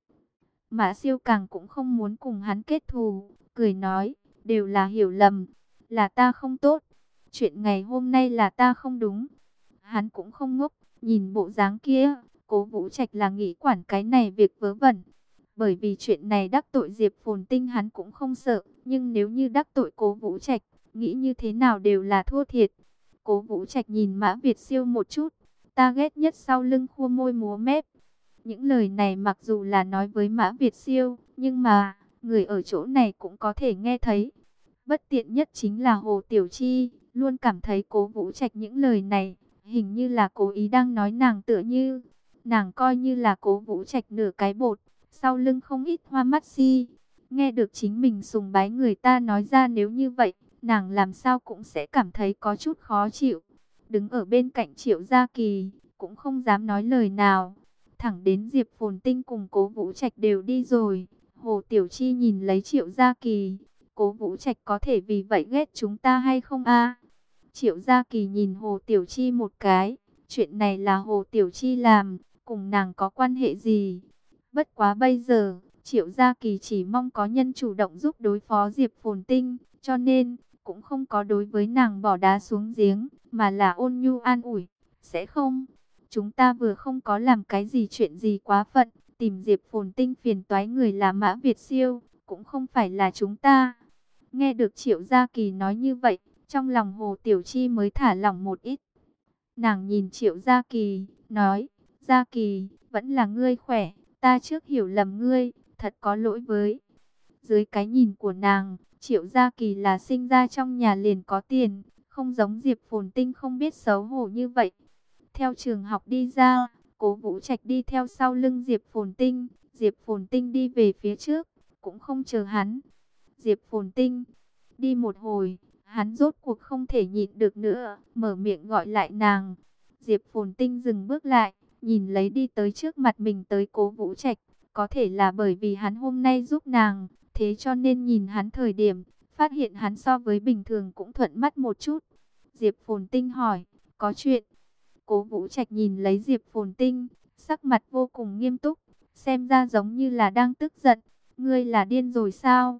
Mã Siêu càng cũng không muốn cùng hắn kết thù, cười nói, đều là hiểu lầm, là ta không tốt. Chuyện ngày hôm nay là ta không đúng. Hắn cũng không ngốc, nhìn bộ dáng kia, Cố Vũ Trạch là nghĩ quản cái này việc vớ vẩn. Bởi vì chuyện này đắc tội Diệp Phồn Tinh hắn cũng không sợ, nhưng nếu như đắc tội Cố Vũ Trạch, nghĩ như thế nào đều là thua thiệt. Cố Vũ Trạch nhìn Mã Việt Siêu một chút, ta ghét nhất sau lưng khua môi múa mép. Những lời này mặc dù là nói với Mã Việt Siêu, nhưng mà, người ở chỗ này cũng có thể nghe thấy. Bất tiện nhất chính là Hồ Tiểu Chi, luôn cảm thấy Cố Vũ Trạch những lời này, hình như là cố ý đang nói nàng, tựa như nàng coi như là Cố Vũ Trạch nửa cái bột, sau lưng không ít hoa mắt si. Nghe được chính mình sùng bái người ta nói ra nếu như vậy, nàng làm sao cũng sẽ cảm thấy có chút khó chịu. Đứng ở bên cạnh Triệu Gia Kỳ, cũng không dám nói lời nào. Thẳng đến Diệp Phồn Tinh cùng Cố Vũ Trạch đều đi rồi, Hồ Tiểu Chi nhìn lấy Triệu Gia Kỳ, Cố Vũ Trạch có thể vì vậy ghét chúng ta hay không a? Triệu Gia Kỳ nhìn Hồ Tiểu Chi một cái, chuyện này là Hồ Tiểu Chi làm, cùng nàng có quan hệ gì? Bất quá bây giờ, Triệu Gia Kỳ chỉ mong có nhân chủ động giúp đối phó Diệp Phồn Tinh, cho nên cũng không có đối với nàng bỏ đá xuống giếng, mà là ôn nhu an ủi, sẽ không. Chúng ta vừa không có làm cái gì chuyện gì quá phận, tìm Diệp Phồn Tinh phiền toái người là Mã Việt Siêu, cũng không phải là chúng ta. Nghe được Triệu Gia Kỳ nói như vậy, trong lòng Hồ Tiểu Chi mới thả lỏng một ít. Nàng nhìn Triệu Gia Kỳ, nói, Gia Kỳ, vẫn là ngươi khỏe, ta trước hiểu lầm ngươi, thật có lỗi với. Dưới cái nhìn của nàng, Triệu Gia Kỳ là sinh ra trong nhà liền có tiền, không giống Diệp Phồn Tinh không biết xấu hổ như vậy. Theo trường học đi ra, Cố Vũ Trạch đi theo sau lưng Diệp Phồn Tinh, Diệp Phồn Tinh đi về phía trước, cũng không chờ hắn. Diệp Phồn Tinh đi một hồi, hắn rốt cuộc không thể nhịn được nữa, mở miệng gọi lại nàng. Diệp Phồn Tinh dừng bước lại, nhìn lấy đi tới trước mặt mình tới Cố Vũ Trạch, có thể là bởi vì hắn hôm nay giúp nàng, thế cho nên nhìn hắn thời điểm, phát hiện hắn so với bình thường cũng thuận mắt một chút. Diệp Phồn Tinh hỏi, có chuyện? Cố Vũ Trạch nhìn lấy Diệp Phồn Tinh, sắc mặt vô cùng nghiêm túc, xem ra giống như là đang tức giận. Ngươi là điên rồi sao?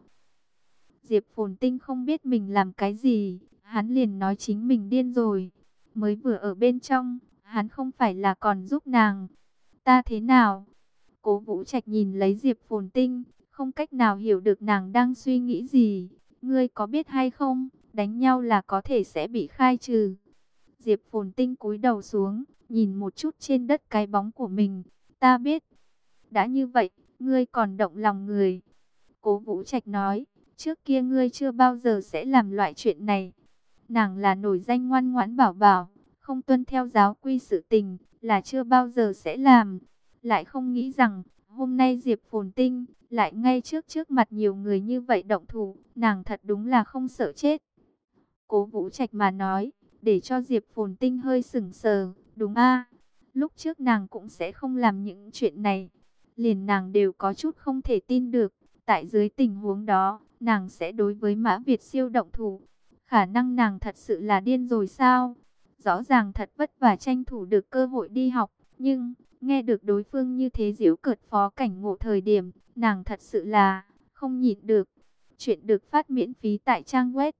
Diệp Phồn Tinh không biết mình làm cái gì, hắn liền nói chính mình điên rồi. Mới vừa ở bên trong, hắn không phải là còn giúp nàng. Ta thế nào? Cố Vũ Trạch nhìn lấy Diệp Phồn Tinh, không cách nào hiểu được nàng đang suy nghĩ gì. Ngươi có biết hay không, đánh nhau là có thể sẽ bị khai trừ. Diệp Phồn Tinh cúi đầu xuống, nhìn một chút trên đất cái bóng của mình. Ta biết. Đã như vậy, ngươi còn động lòng người. Cố Vũ Trạch nói, trước kia ngươi chưa bao giờ sẽ làm loại chuyện này. nàng là nổi danh ngoan ngoãn bảo bảo, không tuân theo giáo quy sự tình, là chưa bao giờ sẽ làm. Lại không nghĩ rằng, hôm nay Diệp Phồn Tinh, lại ngay trước mặt nhiều người như vậy động thủ, nàng thật đúng là không sợ chết. Cố Vũ Trạch mà nói, để cho Diệp Phồn Tinh hơi sững sờ, đúng a, lúc trước nàng cũng sẽ không làm những chuyện này. Liền nàng đều có chút không thể tin được, tại dưới tình huống đó, nàng sẽ đối với Mã Việt Siêu động thủ. Khả năng nàng thật sự là điên rồi sao? Rõ ràng thật vất vả tranh thủ được cơ hội đi học, nhưng nghe được đối phương như thế giễu cợt Phó Cảnh Ngộ thời điểm, nàng thật sự là không nhịn được. Chuyện được phát miễn phí tại trang web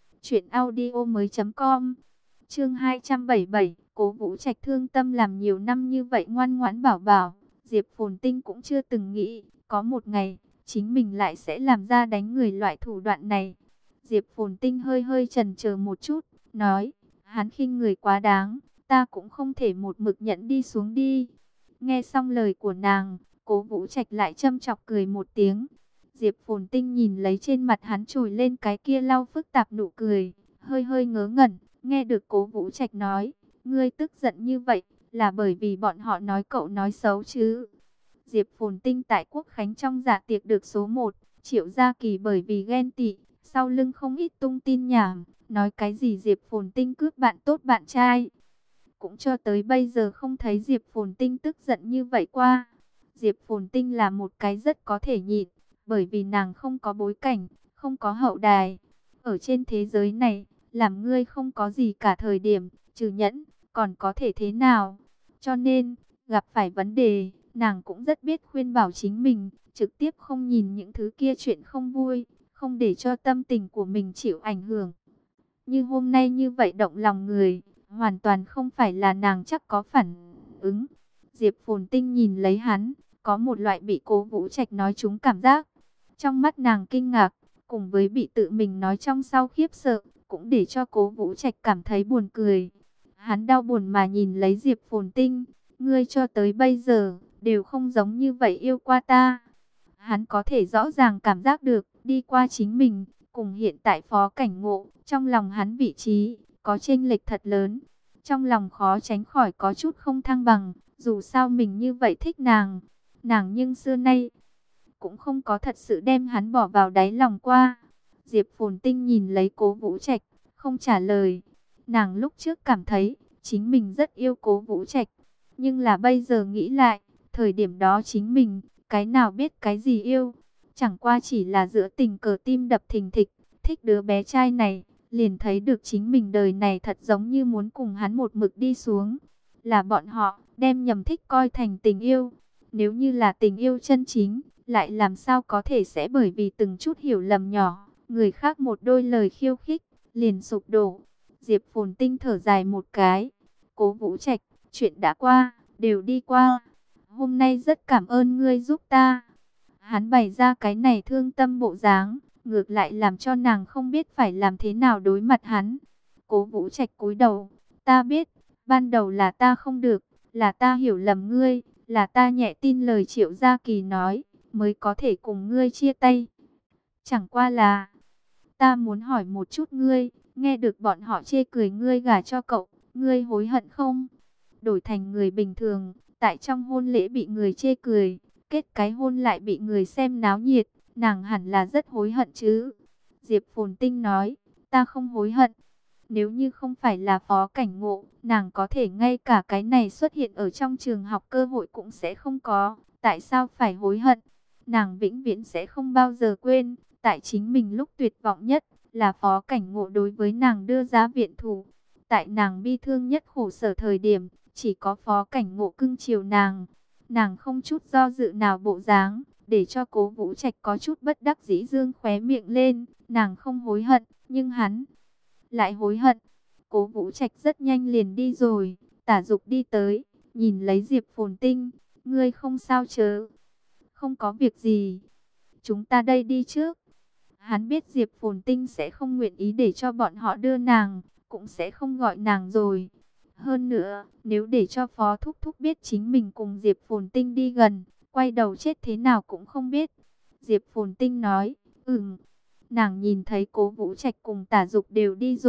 truyệnaudiomoi.com. Chương 277, Cố Vũ Trạch thương tâm làm nhiều năm như vậy ngoan ngoãn bảo bảo, Diệp Phồn Tinh cũng chưa từng nghĩ có một ngày chính mình lại sẽ làm ra đánh người loại thủ đoạn này. Diệp Phồn Tinh hơi hơi chần chờ một chút, nói: "Hắn khinh người quá đáng, ta cũng không thể một mực nhẫn đi xuống đi." Nghe xong lời của nàng, Cố Vũ Trạch lại châm chọc cười một tiếng. Diệp Phồn Tinh nhìn lấy trên mặt hắn trồi lên cái kia lau phức tạp nụ cười, hơi hơi ngớ ngẩn, nghe được Cố Vũ Trạch nói, ngươi tức giận như vậy, là bởi vì bọn họ nói cậu nói xấu chứ. Diệp Phồn Tinh tại Quốc Khánh trong dạ tiệc được số 1, Triệu Gia Kỳ bởi vì ghen tị, sau lưng không ít tung tin nhảm, nói cái gì Diệp Phồn Tinh cướp bạn tốt bạn trai. Cũng cho tới bây giờ không thấy Diệp Phồn Tinh tức giận như vậy qua. Diệp Phồn Tinh là một cái rất có thể nhịn, bởi vì nàng không có bối cảnh, không có hậu đài. Ở trên thế giới này, làm ngươi không có gì cả thời điểm, trừ nhẫn, còn có thể thế nào? Cho nên, gặp phải vấn đề, nàng cũng rất biết khuyên bảo chính mình, trực tiếp không nhìn những thứ kia chuyện không vui, không để cho tâm tình của mình chịu ảnh hưởng. Như hôm nay như vậy động lòng người, hoàn toàn không phải là nàng chắc có phản ứng. Diệp Phồn Tinh nhìn lấy hắn, có một loại bị Cố Vũ Trạch nói trúng cảm giác. Trong mắt nàng kinh ngạc, cùng với bị tự mình nói trong sau khiếp sợ, cũng để cho Cố Vũ Trạch cảm thấy buồn cười. Hắn đau buồn mà nhìn lấy Diệp Phồn Tinh, ngươi cho tới bây giờ, đều không giống như vậy yêu qua ta. Hắn có thể rõ ràng cảm giác được, đi qua chính mình, cùng hiện tại Phó Cảnh Ngộ, trong lòng hắn vị trí, có chênh lệch thật lớn. Trong lòng khó tránh khỏi có chút không thăng bằng, dù sao mình như vậy thích nàng. Nàng nhưng xưa nay, cũng không có thật sự đem hắn bỏ vào đáy lòng qua. Diệp Phồn Tinh nhìn lấy Cố Vũ Trạch, không trả lời. Nàng lúc trước cảm thấy, chính mình rất yêu Cố Vũ Trạch. Nhưng là bây giờ nghĩ lại, thời điểm đó chính mình, cái nào biết cái gì yêu. Chẳng qua chỉ là giữa tình cờ tim đập thình thịch, thích đứa bé trai này, liền thấy được chính mình đời này thật giống như muốn cùng hắn một mực đi xuống. Là bọn họ, đem nhầm thích coi thành tình yêu. Nếu như là tình yêu chân chính, lại làm sao có thể sẽ bởi vì từng chút hiểu lầm nhỏ, người khác một đôi lời khiêu khích, liền sụp đổ. Diệp Phồn Tinh thở dài một cái. Cố Vũ Trạch, chuyện đã qua, đều đi qua. Hôm nay rất cảm ơn ngươi giúp ta. Hắn bày ra cái này thương tâm bộ dáng, ngược lại làm cho nàng không biết phải làm thế nào đối mặt hắn. Cố Vũ Trạch cúi đầu, ta biết, ban đầu là ta không được, là ta hiểu lầm ngươi, là ta nhẹ tin lời Triệu Gia Kỳ nói, mới có thể cùng ngươi chia tay. Chẳng qua là, ta muốn hỏi một chút ngươi, nghe được bọn họ chê cười ngươi gả cho cậu, ngươi hối hận không? Đổi thành người bình thường, tại trong hôn lễ bị người chê cười, kết cái hôn lại bị người xem náo nhiệt, nàng hẳn là rất hối hận chứ. Diệp Phồn Tinh nói, ta không hối hận. Nếu như không phải là Phó Cảnh Ngộ, nàng có thể ngay cả cái này xuất hiện ở trong trường học cơ hội cũng sẽ không có. Tại sao phải hối hận? Nàng vĩnh viễn sẽ không bao giờ quên, tại chính mình lúc tuyệt vọng nhất, là Phó Cảnh Ngộ đối với nàng đưa ra viện thủ. Tại nàng bi thương nhất khổ sở thời điểm, chỉ có Phó Cảnh Ngộ cưng chiều nàng. Nàng không chút do dự nào bộ dáng, để cho Cố Vũ Trạch có chút bất đắc dĩ dương khóe miệng lên. Nàng không hối hận, nhưng hắn lại hối hận. Cố Vũ Trạch rất nhanh liền đi rồi. Tả Dục đi tới, nhìn lấy Diệp Phồn Tinh, ngươi không sao chớ? Không có việc gì, chúng ta đây đi trước. Hắn biết Diệp Phồn Tinh sẽ không nguyện ý để cho bọn họ đưa nàng, cũng sẽ không gọi nàng rồi. Hơn nữa, nếu để cho Phó Thúc Thúc biết chính mình cùng Diệp Phồn Tinh đi gần, quay đầu chết thế nào cũng không biết. Diệp Phồn Tinh nói, nàng nhìn thấy Cố Vũ Trạch cùng Tả Dục đều đi rồi,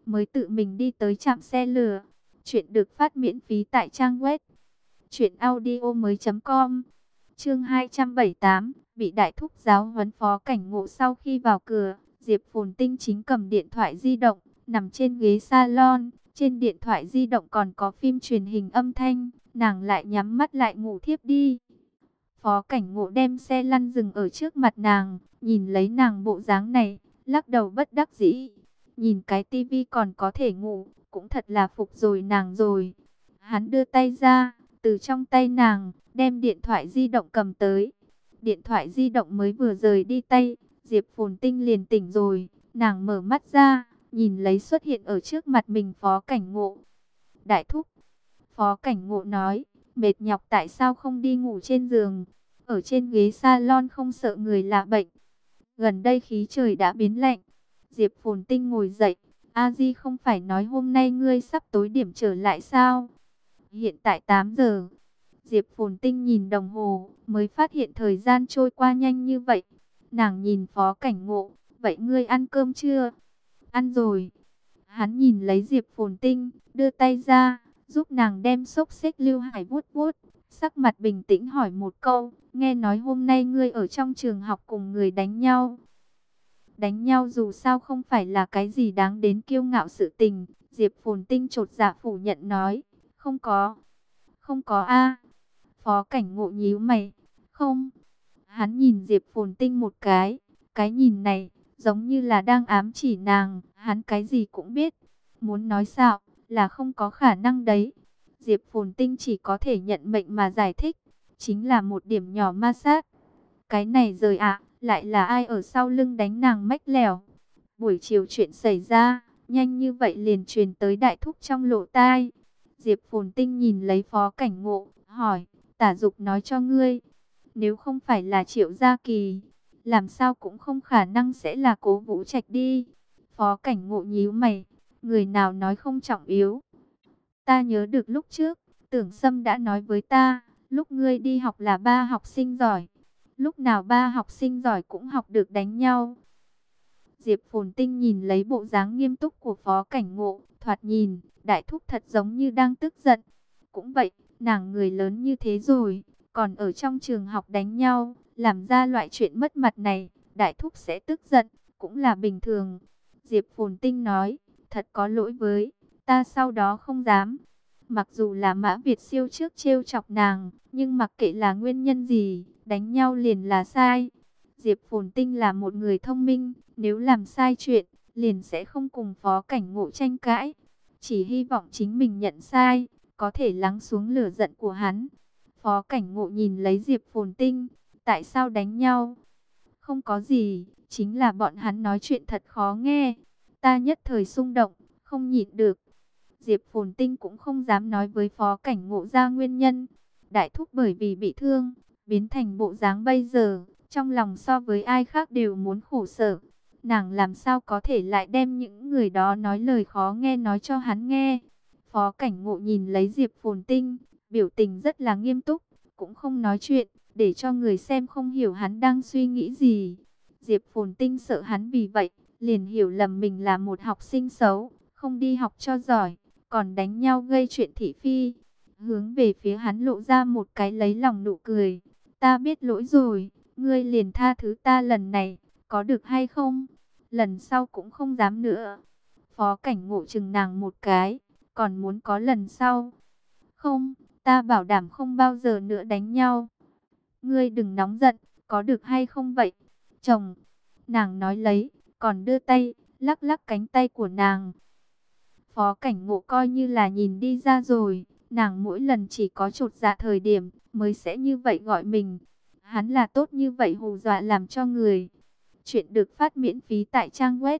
mới tự mình đi tới trạm xe lửa. Chuyện được phát miễn phí tại trang web truyệnaudiomoi.com. Chương 278, bị đại thúc giáo huấn. Phó Cảnh Ngộ sau khi vào cửa, Diệp Phồn Tinh chính cầm điện thoại di động, nằm trên ghế salon. Trên điện thoại di động còn có phim truyền hình âm thanh, nàng lại nhắm mắt lại ngủ thiếp đi. Phó Cảnh Ngộ đem xe lăn dừng ở trước mặt nàng, nhìn lấy nàng bộ dáng này, lắc đầu bất đắc dĩ. Nhìn cái tivi còn có thể ngủ, cũng thật là phục rồi nàng rồi. Hắn đưa tay ra, từ trong tay nàng, đem điện thoại di động cầm tới. Điện thoại di động mới vừa rời đi tay, Diệp Phồn Tinh liền tỉnh rồi. Nàng mở mắt ra, nhìn lấy xuất hiện ở trước mặt mình Phó Cảnh Ngộ. Đại thúc, Phó Cảnh Ngộ nói, mệt nhọc tại sao không đi ngủ trên giường, ở trên ghế salon không sợ người lạ bệnh. Gần đây khí trời đã biến lạnh. Diệp Phồn Tinh ngồi dậy, A Di không phải nói hôm nay ngươi sắp tối điểm trở lại sao? Hiện tại 8 giờ. Diệp Phồn Tinh nhìn đồng hồ, mới phát hiện thời gian trôi qua nhanh như vậy. Nàng nhìn Phó Cảnh Ngộ, vậy ngươi ăn cơm chưa? Ăn rồi. Hắn nhìn lấy Diệp Phồn Tinh, đưa tay ra, giúp nàng đem xốc xếch Lưu Hải vuốt vuốt. Sắc mặt bình tĩnh hỏi một câu, nghe nói hôm nay ngươi ở trong trường học cùng người đánh nhau. Đánh nhau dù sao không phải là cái gì đáng đến kiêu ngạo sự tình. Diệp Phồn Tinh chột dạ phủ nhận nói, không có. Không có a. Phó Cảnh Ngộ nhíu mày, không. Hắn nhìn Diệp Phồn Tinh một cái nhìn này giống như là đang ám chỉ nàng. Hắn cái gì cũng biết, muốn nói xạo là không có khả năng đấy. Diệp Phồn Tinh chỉ có thể nhận mệnh mà giải thích, chính là một điểm nhỏ ma sát. Cái này rồi ạ, lại là ai ở sau lưng đánh nàng mách lẻo. Buổi chiều chuyện xảy ra, nhanh như vậy liền truyền tới đại thúc trong lỗ tai. Diệp Phồn Tinh nhìn lấy Phó Cảnh Ngộ, hỏi, Tả Dục nói cho ngươi, nếu không phải là Triệu Gia Kỳ, làm sao cũng không khả năng sẽ là Cố Vũ Trạch đi. Phó Cảnh Ngộ nhíu mày, người nào nói không trọng yếu. Ta nhớ được lúc trước, Tưởng Sâm đã nói với ta, lúc ngươi đi học là 3 học sinh giỏi. Lúc nào 3 học sinh giỏi cũng học được đánh nhau. Diệp Phồn Tinh nhìn lấy bộ dáng nghiêm túc của Phó Cảnh Ngộ, thoạt nhìn, đại thúc thật giống như đang tức giận. Cũng vậy, nàng người lớn như thế rồi, còn ở trong trường học đánh nhau, làm ra loại chuyện mất mặt này, đại thúc sẽ tức giận, cũng là bình thường. Diệp Phồn Tinh nói, thật có lỗi với, ta sau đó không dám. Mặc dù là Mã Việt Siêu trước trêu chọc nàng, nhưng mặc kệ là nguyên nhân gì, đánh nhau liền là sai. Diệp Phồn Tinh là một người thông minh, nếu làm sai chuyện, liền sẽ không cùng Phó Cảnh Ngộ tranh cãi. Chỉ hy vọng chính mình nhận sai, có thể lắng xuống lửa giận của hắn. Phó Cảnh Ngộ nhìn lấy Diệp Phồn Tinh, tại sao đánh nhau? Không có gì, chính là bọn hắn nói chuyện thật khó nghe. Ta nhất thời xung động, không nhịn được. Diệp Phồn Tinh cũng không dám nói với Phó Cảnh Ngộ ra nguyên nhân. Đại thúc bởi vì bị thương, biến thành bộ dáng bây giờ, trong lòng so với ai khác đều muốn khổ sở. Nàng làm sao có thể lại đem những người đó nói lời khó nghe nói cho hắn nghe. Phó Cảnh Ngộ nhìn lấy Diệp Phồn Tinh, biểu tình rất là nghiêm túc, cũng không nói chuyện, để cho người xem không hiểu hắn đang suy nghĩ gì. Diệp Phồn Tinh sợ hắn vì vậy, liền hiểu lầm mình là một học sinh xấu, không đi học cho giỏi, còn đánh nhau gây chuyện thị phi. Hướng về phía hắn lộ ra một cái lấy lòng nụ cười. Ta biết lỗi rồi, ngươi liền tha thứ ta lần này, có được hay không? Lần sau cũng không dám nữa. Phó Cảnh Ngộ chừng nàng một cái, còn muốn có lần sau. Không, ta bảo đảm không bao giờ nữa đánh nhau. Ngươi đừng nóng giận, có được hay không vậy? Chồng, nàng nói lấy, còn đưa tay, lắc lắc cánh tay của nàng. Phó Cảnh Ngộ coi như là nhìn đi ra rồi, nàng mỗi lần chỉ có chột dạ thời điểm, mới sẽ như vậy gọi mình. Hắn là tốt như vậy hù dọa làm cho người. Chuyện được phát miễn phí tại trang web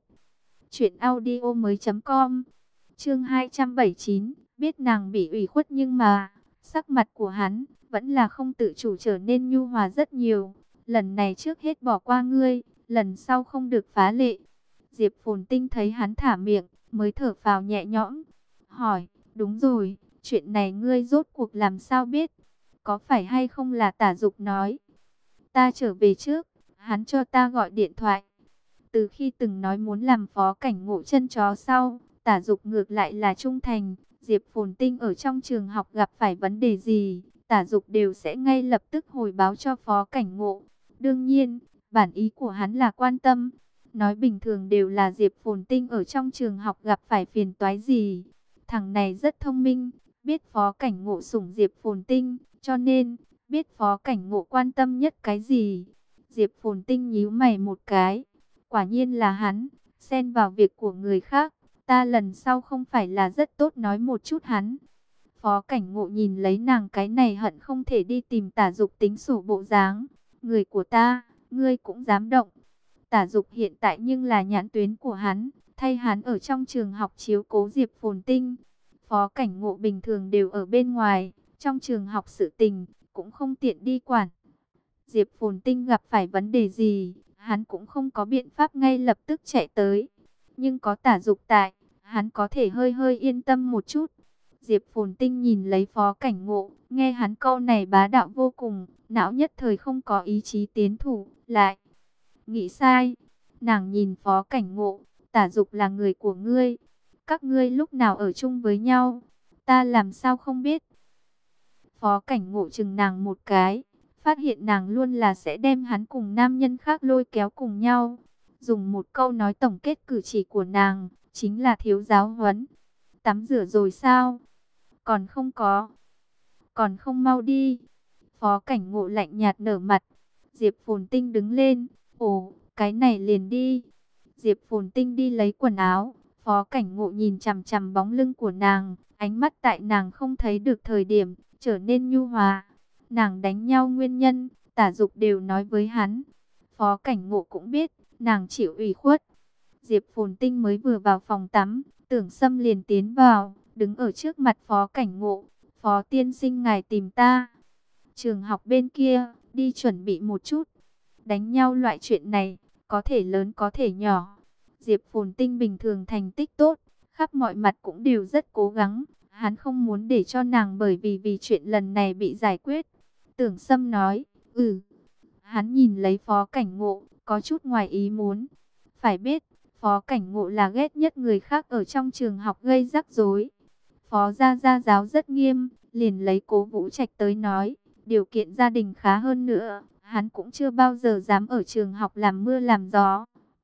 truyệnaudiomoi.com. Chương 279, biết nàng bị ủy khuất nhưng mà, sắc mặt của hắn vẫn là không tự chủ trở nên nhu hòa rất nhiều. Lần này trước hết bỏ qua ngươi, lần sau không được phá lệ. Diệp Phồn Tinh thấy hắn thả miệng, mới thở phào nhẹ nhõm. Hỏi, đúng rồi, chuyện này ngươi rốt cuộc làm sao biết? Có phải hay không là Tả Dục nói? Ta trở về trước, hắn cho ta gọi điện thoại. Từ khi từng nói muốn làm Phó Cảnh Ngộ chân chó sau, Tả Dục ngược lại là trung thành. Diệp Phồn Tinh ở trong trường học gặp phải vấn đề gì, Tả Dục đều sẽ ngay lập tức hồi báo cho Phó Cảnh Ngộ. Đương nhiên, bản ý của hắn là quan tâm. Nói bình thường đều là Diệp Phồn Tinh ở trong trường học gặp phải phiền toái gì. Thằng này rất thông minh, biết Phó Cảnh Ngộ sủng Diệp Phồn Tinh, cho nên biết Phó Cảnh Ngộ quan tâm nhất cái gì. Diệp Phồn Tinh nhíu mày một cái, quả nhiên là hắn, xen vào việc của người khác. Ta lần sau không phải là rất tốt nói một chút hắn. Phó Cảnh Ngộ nhìn lấy nàng cái này hận không thể đi tìm Tả Dục tính sổ bộ dáng. Người của ta, ngươi cũng dám động. Tả Dục hiện tại nhưng là nhãn tuyến của hắn, thay hắn ở trong trường học chiếu cố Diệp Phồn Tinh. Phó Cảnh Ngộ bình thường đều ở bên ngoài, trong trường học sự tình, cũng không tiện đi quản. Diệp Phồn Tinh gặp phải vấn đề gì, hắn cũng không có biện pháp ngay lập tức chạy tới. Nhưng có Tả Dục tại, hắn có thể hơi hơi yên tâm một chút. Diệp Phồn Tinh nhìn lấy Phó Cảnh Ngộ, nghe hắn câu này bá đạo vô cùng, não nhất thời không có ý chí tiến thủ, lại nghĩ sai. Nàng nhìn Phó Cảnh Ngộ, Tả Dục là người của ngươi, các ngươi lúc nào ở chung với nhau, ta làm sao không biết. Phó Cảnh Ngộ chừng nàng một cái, phát hiện nàng luôn là sẽ đem hắn cùng nam nhân khác lôi kéo cùng nhau. Dùng một câu nói tổng kết cử chỉ của nàng, chính là thiếu giáo huấn. Tắm rửa rồi sao? Còn không có. Còn không mau đi. Phó Cảnh Ngộ lạnh nhạt nở mặt. Diệp Phồn Tinh đứng lên. Ồ, cái này liền đi. Diệp Phồn Tinh đi lấy quần áo. Phó Cảnh Ngộ nhìn chằm chằm bóng lưng của nàng. Ánh mắt tại nàng không thấy được thời điểm, trở nên nhu hòa. Nàng đánh nhau nguyên nhân, Tả Dục đều nói với hắn. Phó Cảnh Ngộ cũng biết, nàng chịu ủy khuất. Diệp Phồn Tinh mới vừa vào phòng tắm, Tưởng Sâm liền tiến vào, đứng ở trước mặt Phó Cảnh Ngộ. Phó tiên sinh ngài tìm ta. Trường học bên kia, đi chuẩn bị một chút. Đánh nhau loại chuyện này, có thể lớn có thể nhỏ. Diệp Phồn Tinh bình thường thành tích tốt, khắp mọi mặt cũng đều rất cố gắng. Hắn không muốn để cho nàng bởi vì chuyện lần này bị giải quyết. Tưởng Sâm nói, Hắn nhìn lấy Phó Cảnh Ngộ, có chút ngoài ý muốn. Phải biết, Phó Cảnh Ngộ là ghét nhất người khác ở trong trường học gây rắc rối. Phó gia giáo rất nghiêm, liền lấy Cố Vũ Trạch tới nói, điều kiện gia đình khá hơn nữa, hắn cũng chưa bao giờ dám ở trường học làm mưa làm gió.